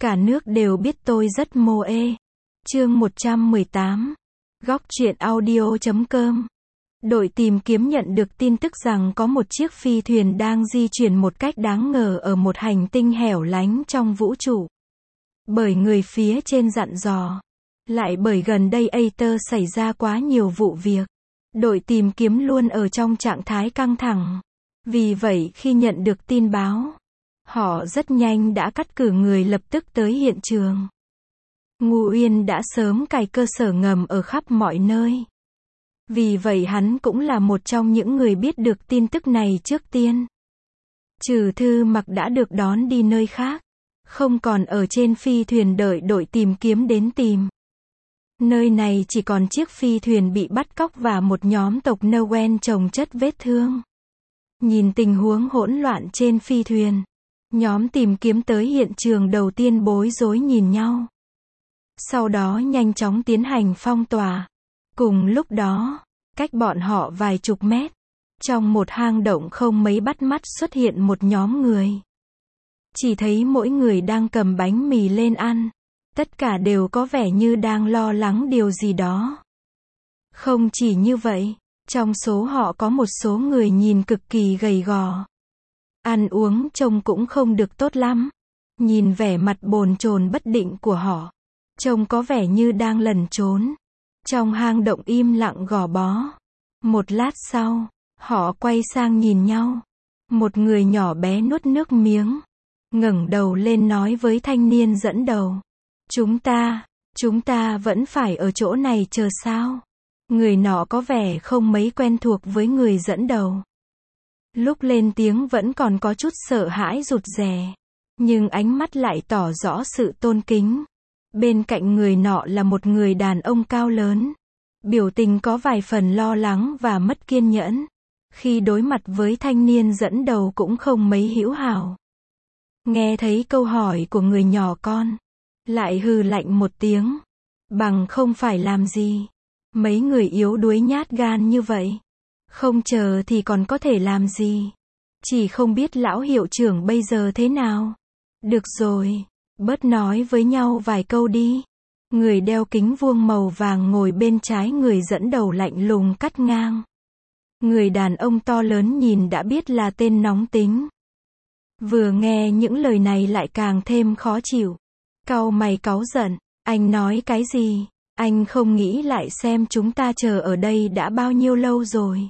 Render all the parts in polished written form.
Cả nước đều biết tôi rất mô ê. Chương 118. Góc truyện audio.com. Đội tìm kiếm nhận được tin tức rằng có một chiếc phi thuyền đang di chuyển một cách đáng ngờ ở một hành tinh hẻo lánh trong vũ trụ. Bởi người phía trên dặn dò. Lại bởi gần đây Aether xảy ra quá nhiều vụ việc. Đội tìm kiếm luôn ở trong trạng thái căng thẳng. Vì vậy khi nhận được tin báo, họ rất nhanh đã cắt cử người lập tức tới hiện trường. Ngô Uyên đã sớm cài cơ sở ngầm ở khắp mọi nơi. Vì vậy hắn cũng là một trong những người biết được tin tức này trước tiên. Trừ Thư Mặc đã được đón đi nơi khác, không còn ở trên phi thuyền đợi đội tìm kiếm đến tìm. Nơi này chỉ còn chiếc phi thuyền bị bắt cóc và một nhóm tộc Noel chồng chất vết thương. Nhìn tình huống hỗn loạn trên phi thuyền, nhóm tìm kiếm tới hiện trường đầu tiên bối rối nhìn nhau. Sau đó nhanh chóng tiến hành phong tỏa. Cùng lúc đó, cách bọn họ vài chục mét, trong một hang động không mấy bắt mắt xuất hiện một nhóm người. Chỉ thấy mỗi người đang cầm bánh mì lên ăn. Tất cả đều có vẻ như đang lo lắng điều gì đó. Không chỉ như vậy, trong số họ có một số người nhìn cực kỳ gầy gò. Ăn uống trông cũng không được tốt lắm. Nhìn vẻ mặt bồn chồn bất định của họ, trông có vẻ như đang lẩn trốn. Trong hang động im lặng gò bó. Một lát sau, họ quay sang nhìn nhau. Một người nhỏ bé nuốt nước miếng, ngẩng đầu lên nói với thanh niên dẫn đầu. Chúng ta vẫn phải ở chỗ này chờ sao? Người nọ có vẻ không mấy quen thuộc với người dẫn đầu. Lúc lên tiếng vẫn còn có chút sợ hãi rụt rè, nhưng ánh mắt lại tỏ rõ sự tôn kính. Bên cạnh người nọ là một người đàn ông cao lớn. Biểu tình có vài phần lo lắng và mất kiên nhẫn. Khi đối mặt với thanh niên dẫn đầu cũng không mấy hữu hảo. Nghe thấy câu hỏi của người nhỏ con, lại hừ lạnh một tiếng. Bằng không phải làm gì. Mấy người yếu đuối nhát gan như vậy, không chờ thì còn có thể làm gì. Chỉ không biết lão hiệu trưởng bây giờ thế nào. Được rồi, bớt nói với nhau vài câu đi. Người đeo kính vuông màu vàng ngồi bên trái người dẫn đầu lạnh lùng cắt ngang. Người đàn ông to lớn nhìn đã biết là tên nóng tính. Vừa nghe những lời này lại càng thêm khó chịu. Cau mày cáu giận. Anh nói cái gì? Anh không nghĩ lại xem chúng ta chờ ở đây đã bao nhiêu lâu rồi.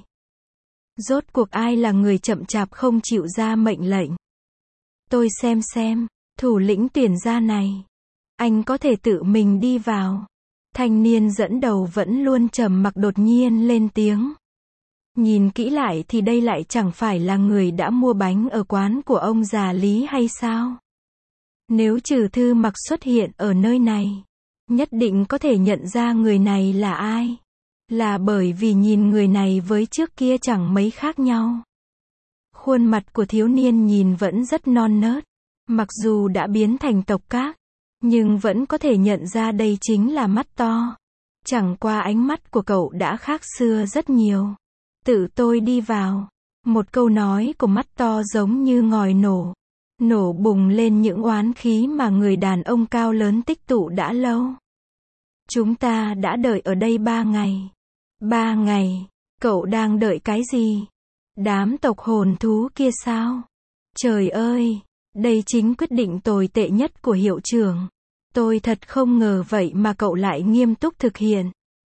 Rốt cuộc ai là người chậm chạp không chịu ra mệnh lệnh? Tôi xem, thủ lĩnh tuyển gia này. Anh có thể tự mình đi vào. Thanh niên dẫn đầu vẫn luôn trầm mặc đột nhiên lên tiếng. Nhìn kỹ lại thì đây lại chẳng phải là người đã mua bánh ở quán của ông già Lý hay sao? Nếu Trừ Thư Mặc xuất hiện ở nơi này, nhất định có thể nhận ra người này là ai. Là bởi vì nhìn người này với trước kia chẳng mấy khác nhau. Khuôn mặt của thiếu niên nhìn vẫn rất non nớt. Mặc dù đã biến thành tộc các, nhưng vẫn có thể nhận ra đây chính là mắt to. Chẳng qua ánh mắt của cậu đã khác xưa rất nhiều. Tự tôi đi vào. Một câu nói của mắt to giống như ngòi nổ. Nổ bùng lên những oán khí mà người đàn ông cao lớn tích tụ đã lâu. Chúng ta đã đợi ở đây 3 ngày. 3 ngày, cậu đang đợi cái gì? Đám tộc hồn thú kia sao? Trời ơi, đây chính quyết định tồi tệ nhất của hiệu trưởng. Tôi thật không ngờ vậy mà cậu lại nghiêm túc thực hiện.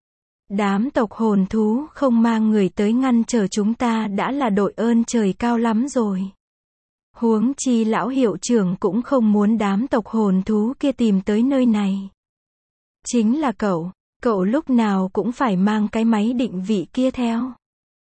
Đám tộc hồn thú không mang người tới ngăn trở chúng ta đã là đội ơn trời cao lắm rồi. Huống chi lão hiệu trưởng cũng không muốn đám tộc hồn thú kia tìm tới nơi này. Chính là cậu lúc nào cũng phải mang cái máy định vị kia theo.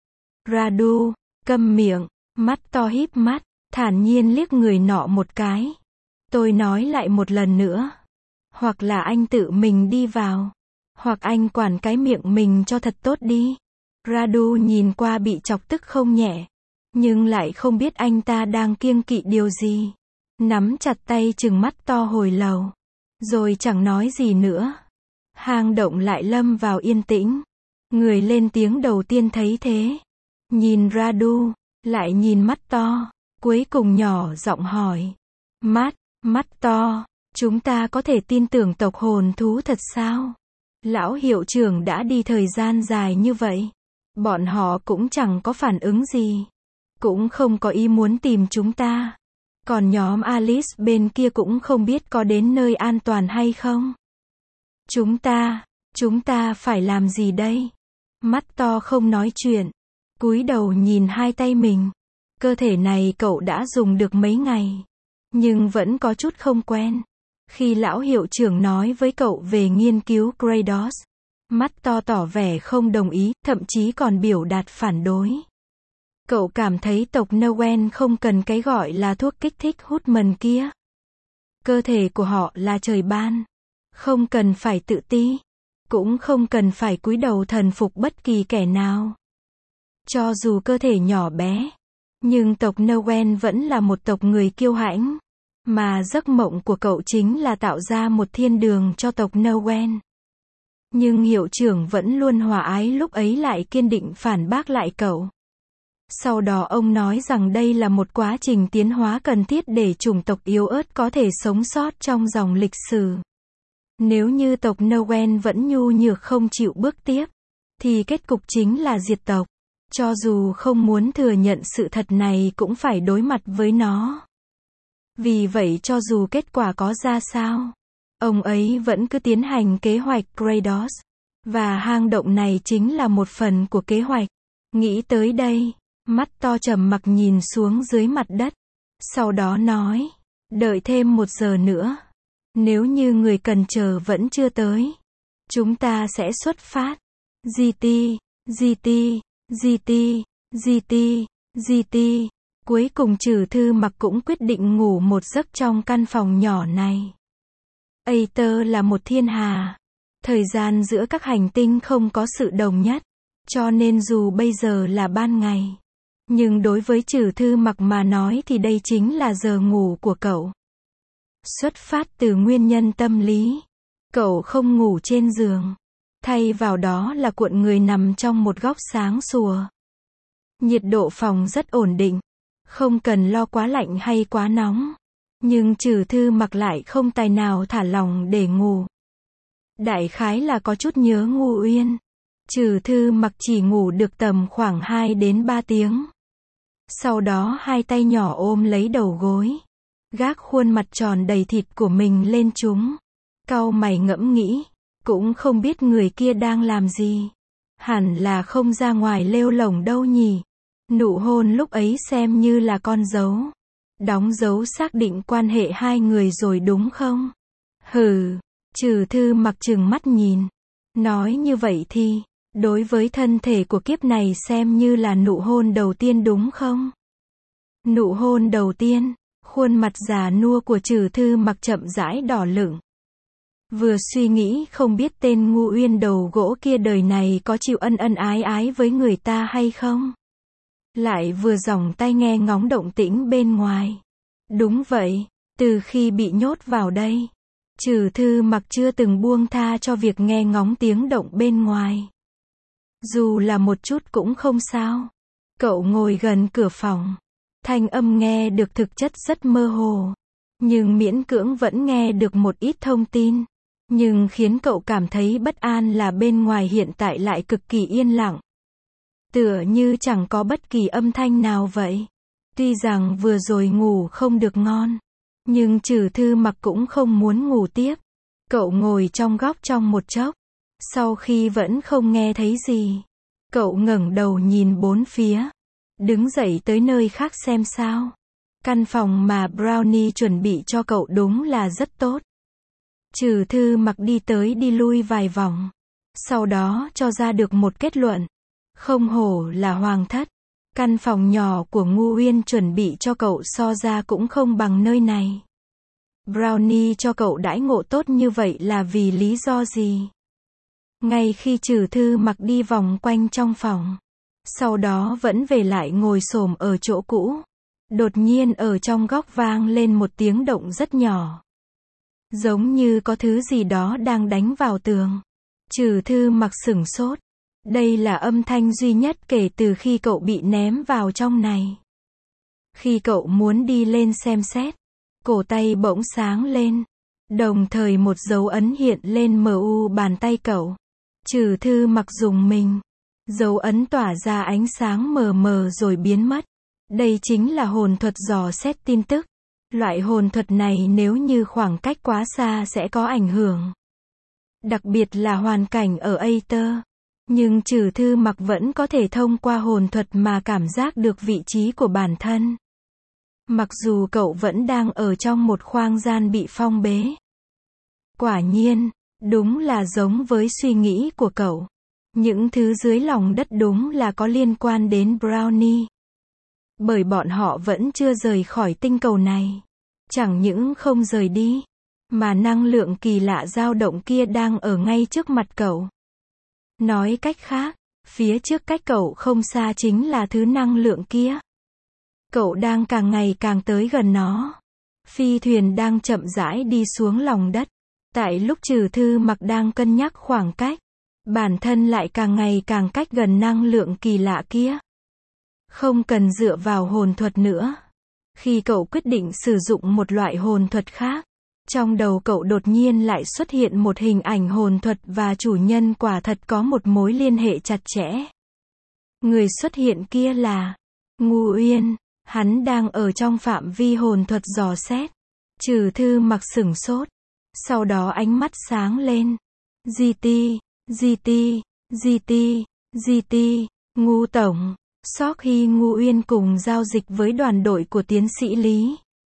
Radu, câm miệng, mắt to híp mắt, thản nhiên liếc người nọ một cái. Tôi nói lại một lần nữa. Hoặc là anh tự mình đi vào, hoặc anh quản cái miệng mình cho thật tốt đi. Radu nhìn qua bị chọc tức không nhẹ, nhưng lại không biết anh ta đang kiêng kỵ điều gì. Nắm chặt tay trừng mắt to hồi lâu, rồi chẳng nói gì nữa. Hang động lại lâm vào yên tĩnh. Người lên tiếng đầu tiên thấy thế, nhìn Radu, lại nhìn mắt to, cuối cùng nhỏ giọng hỏi. Mắt to, Chúng ta có thể tin tưởng tộc hồn thú thật sao? Lão hiệu trưởng đã đi thời gian dài như vậy. Bọn họ cũng chẳng có phản ứng gì. Cũng không có ý muốn tìm chúng ta. Còn nhóm Alice bên kia cũng không biết có đến nơi an toàn hay không. Chúng ta phải làm gì đây? Mắt to không nói chuyện. Cúi đầu nhìn hai tay mình. Cơ thể này cậu đã dùng được mấy ngày. Nhưng vẫn có chút không quen. Khi lão hiệu trưởng nói với cậu về nghiên cứu Kratos, mắt to tỏ vẻ không đồng ý, thậm chí còn biểu đạt phản đối. Cậu cảm thấy tộc Noel không cần cái gọi là thuốc kích thích hút mần kia. Cơ thể của họ là trời ban. Không cần phải tự ti. Cũng không cần phải cúi đầu thần phục bất kỳ kẻ nào. Cho dù cơ thể nhỏ bé. Nhưng tộc Noel vẫn là một tộc người kiêu hãnh. Mà giấc mộng của cậu chính là tạo ra một thiên đường cho tộc Noel. Nhưng hiệu trưởng vẫn luôn hòa ái lúc ấy lại kiên định phản bác lại cậu. Sau đó ông nói rằng đây là một quá trình tiến hóa cần thiết để chủng tộc yếu ớt có thể sống sót trong dòng lịch sử. Nếu như tộc Noel vẫn nhu nhược không chịu bước tiếp, thì kết cục chính là diệt tộc. Cho dù không muốn thừa nhận sự thật này cũng phải đối mặt với nó. Vì vậy cho dù kết quả có ra sao, ông ấy vẫn cứ tiến hành kế hoạch Kratos. Và hang động này chính là một phần của kế hoạch. Nghĩ tới đây, mắt to trầm mặc nhìn xuống dưới mặt đất. Sau đó nói, đợi thêm 1 giờ nữa. Nếu như người cần chờ vẫn chưa tới, chúng ta sẽ xuất phát. GT. Cuối cùng Trừ Thư Mặc cũng quyết định ngủ một giấc trong căn phòng nhỏ này. Aether là một thiên hà. Thời gian giữa các hành tinh không có sự đồng nhất. Cho nên dù bây giờ là ban ngày, nhưng đối với Trừ Thư Mặc mà nói thì đây chính là giờ ngủ của cậu. Xuất phát từ nguyên nhân tâm lý, cậu không ngủ trên giường. Thay vào đó là cuộn người nằm trong một góc sáng sủa. Nhiệt độ phòng rất ổn định. Không cần lo quá lạnh hay quá nóng. Nhưng Trừ Thư Mặc lại không tài nào thả lỏng để ngủ. Đại khái là có chút nhớ Ngô Uyên. Trừ Thư Mặc chỉ ngủ được tầm khoảng 2 đến 3 tiếng. Sau đó hai tay nhỏ ôm lấy đầu gối. Gác khuôn mặt tròn đầy thịt của mình lên chúng. Cau mày ngẫm nghĩ. Cũng không biết người kia đang làm gì. Hẳn là không ra ngoài lêu lổng đâu nhỉ. Nụ hôn lúc ấy xem như là con dấu. Đóng dấu xác định quan hệ hai người rồi đúng không? Hừ. Trừ Thư Mặc trừng mắt nhìn. Nói như vậy thì, đối với thân thể của kiếp này xem như là nụ hôn đầu tiên đúng không? Nụ hôn đầu tiên, khuôn mặt già nua của Trừ Thư Mặc chậm rãi đỏ lửng. Vừa suy nghĩ không biết tên Ngô Uyên đầu gỗ kia đời này có chịu ân ân ái ái với người ta hay không? Lại vừa dòng tai nghe ngóng động tĩnh bên ngoài. Đúng vậy, từ khi bị nhốt vào đây, Trừ Thư Mặc chưa từng buông tha cho việc nghe ngóng tiếng động bên ngoài. Dù là một chút cũng không sao. Cậu ngồi gần cửa phòng. Thanh âm nghe được thực chất rất mơ hồ. Nhưng miễn cưỡng vẫn nghe được một ít thông tin. Nhưng khiến cậu cảm thấy bất an là bên ngoài hiện tại lại cực kỳ yên lặng. Tựa như chẳng có bất kỳ âm thanh nào vậy. Tuy rằng vừa rồi ngủ không được ngon. Nhưng Trừ Thư Mặc cũng không muốn ngủ tiếp. Cậu ngồi trong góc trong một chốc. Sau khi vẫn không nghe thấy gì, cậu ngẩng đầu nhìn bốn phía. Đứng dậy tới nơi khác xem sao. Căn phòng mà Brownie chuẩn bị cho cậu đúng là rất tốt. Trừ Thư Mặc đi tới đi lui vài vòng. Sau đó cho ra được một kết luận. Không hổ là hoàng thất. Căn phòng nhỏ của Ngô Uyên chuẩn bị cho cậu so ra cũng không bằng nơi này. Brownie cho cậu đãi ngộ tốt như vậy là vì lý do gì? Ngay khi Trừ Thư Mặc đi vòng quanh trong phòng, sau đó vẫn về lại ngồi xổm ở chỗ cũ. Đột nhiên ở trong góc vang lên một tiếng động rất nhỏ. Giống như có thứ gì đó đang đánh vào tường. Trừ Thư Mặc sửng sốt. Đây là âm thanh duy nhất kể từ khi cậu bị ném vào trong này. Khi cậu muốn đi lên xem xét, cổ tay bỗng sáng lên. Đồng thời một dấu ấn hiện lên mu bàn tay cậu. Trừ Thư Mặc dùng mình. Dấu ấn tỏa ra ánh sáng mờ mờ rồi biến mất. Đây chính là hồn thuật dò xét tin tức. Loại hồn thuật này nếu như khoảng cách quá xa sẽ có ảnh hưởng. Đặc biệt là hoàn cảnh ở Aether. Nhưng Trừ Thư Mặc vẫn có thể thông qua hồn thuật mà cảm giác được vị trí của bản thân. Mặc dù cậu vẫn đang ở trong một khoang gian bị phong bế. Quả nhiên, đúng là giống với suy nghĩ của cậu. Những thứ dưới lòng đất đúng là có liên quan đến Brownie. Bởi bọn họ vẫn chưa rời khỏi tinh cầu này. Chẳng những không rời đi, mà năng lượng kỳ lạ dao động kia đang ở ngay trước mặt cậu. Nói cách khác, phía trước cách cậu không xa chính là thứ năng lượng kia. Cậu đang càng ngày càng tới gần nó. Phi thuyền đang chậm rãi đi xuống lòng đất. Tại lúc Trừ Thư Mặc đang cân nhắc khoảng cách, bản thân lại càng ngày càng cách gần năng lượng kỳ lạ kia. Không cần dựa vào hồn thuật nữa. Khi cậu quyết định sử dụng một loại hồn thuật khác, trong đầu cậu đột nhiên lại xuất hiện một hình ảnh hồn thuật và chủ nhân quả thật có một mối liên hệ chặt chẽ. Người xuất hiện kia là Ngu Uyên, hắn đang ở trong phạm vi hồn thuật dò xét. Trừ Thư Mặc sửng sốt, sau đó ánh mắt sáng lên. GT, Ngu Tổng. Sau khi Ngu Uyên cùng giao dịch với đoàn đội của tiến sĩ Lý,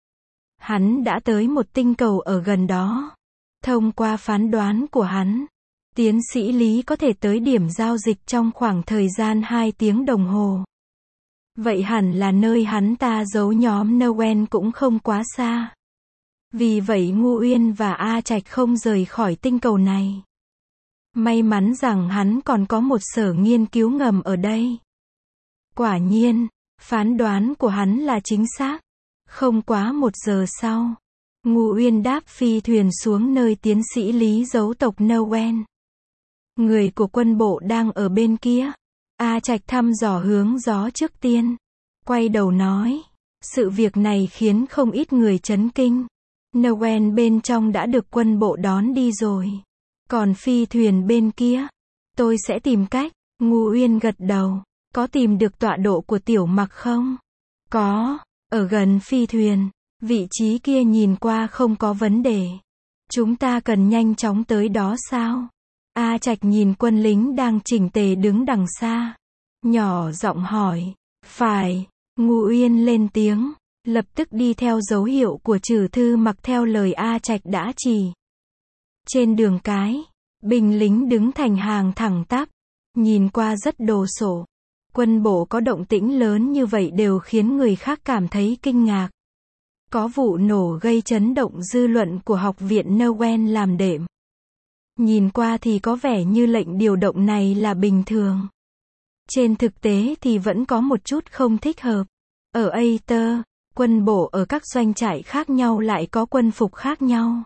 hắn đã tới một tinh cầu ở gần đó. Thông qua phán đoán của hắn, tiến sĩ Lý có thể tới điểm giao dịch trong khoảng thời gian 2 tiếng đồng hồ. Vậy hẳn là nơi hắn ta giấu nhóm Noel cũng không quá xa. Vì vậy Ngu Uyên và A Trạch không rời khỏi tinh cầu này. May mắn rằng hắn còn có một sở nghiên cứu ngầm ở đây. Quả nhiên, phán đoán của hắn là chính xác. Không quá 1 giờ sau, Ngu Uyên đáp phi thuyền xuống nơi tiến sĩ Lý giấu tộc Noel. Người của quân bộ đang ở bên kia. A Trạch thăm dò hướng gió trước tiên. Quay đầu nói. Sự việc này khiến không ít người chấn kinh. Noel bên trong đã được quân bộ đón đi rồi. Còn phi thuyền bên kia, tôi sẽ tìm cách. Ngu Uyên gật đầu. Có tìm được tọa độ của Tiểu Mặc không? Có, ở gần phi thuyền. Vị trí kia nhìn qua không có vấn đề. Chúng ta cần nhanh chóng tới đó sao? A Trạch nhìn quân lính đang chỉnh tề đứng đằng xa. Nhỏ giọng hỏi. Phải. Ngu Uyên lên tiếng. Lập tức đi theo dấu hiệu của Trừ Thư Mặc theo lời A Trạch đã chỉ. Trên đường cái, binh lính đứng thành hàng thẳng tắp. Nhìn qua rất đồ sộ. Quân bộ có động tĩnh lớn như vậy đều khiến người khác cảm thấy kinh ngạc. Có vụ nổ gây chấn động dư luận của học viện Noel làm đệm. Nhìn qua thì có vẻ như lệnh điều động này là bình thường. Trên thực tế thì vẫn có một chút không thích hợp. Ở Aether, quân bộ ở các doanh trại khác nhau lại có quân phục khác nhau.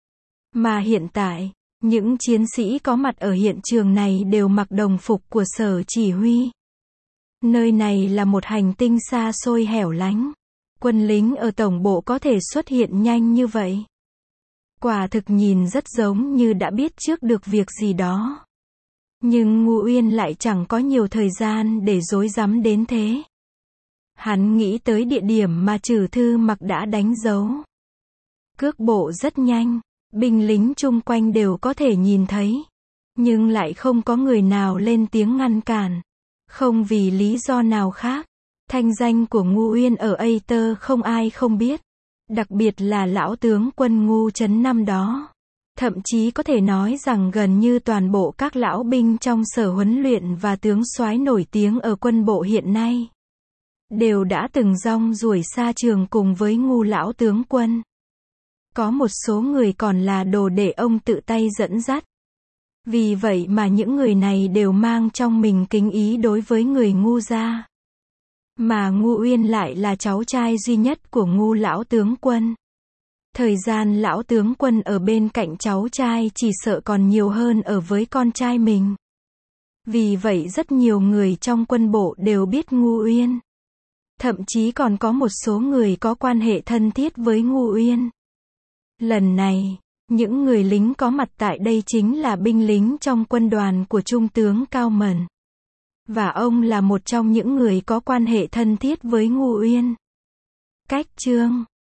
Mà hiện tại, những chiến sĩ có mặt ở hiện trường này đều mặc đồng phục của sở chỉ huy. Nơi này là một hành tinh xa xôi hẻo lánh. Quân lính ở tổng bộ có thể xuất hiện nhanh như vậy. Quả thực nhìn rất giống như đã biết trước được việc gì đó. Nhưng Ngu Uyên lại chẳng có nhiều thời gian để rối rắm đến thế. Hắn nghĩ tới địa điểm mà Trừ Thư Mặc đã đánh dấu. Cước bộ rất nhanh, binh lính chung quanh đều có thể nhìn thấy. Nhưng lại không có người nào lên tiếng ngăn cản. Không vì lý do nào khác. Thanh danh của Ngu Uyên ở Aether không ai không biết. Đặc biệt là lão tướng quân Ngu Trấn năm đó. Thậm chí có thể nói rằng gần như toàn bộ các lão binh trong sở huấn luyện và tướng soái nổi tiếng ở quân bộ hiện nay đều đã từng rong ruổi xa trường cùng với Ngu lão tướng quân. Có một số người còn là đồ để ông tự tay dẫn dắt. Vì vậy mà những người này đều mang trong mình kính ý đối với người Ngu gia. Mà Ngu Uyên lại là cháu trai duy nhất của Ngu lão tướng quân. Thời gian lão tướng quân ở bên cạnh cháu trai chỉ sợ còn nhiều hơn ở với con trai mình. Vì vậy rất nhiều người trong quân bộ đều biết Ngu Uyên. Thậm chí còn có một số người có quan hệ thân thiết với Ngu Uyên. Lần này, Những người lính có mặt tại đây chính là binh lính trong quân đoàn của Trung tướng Cao Mẩn. Và ông là một trong những người có quan hệ thân thiết với Ngô Uyên. Cách chương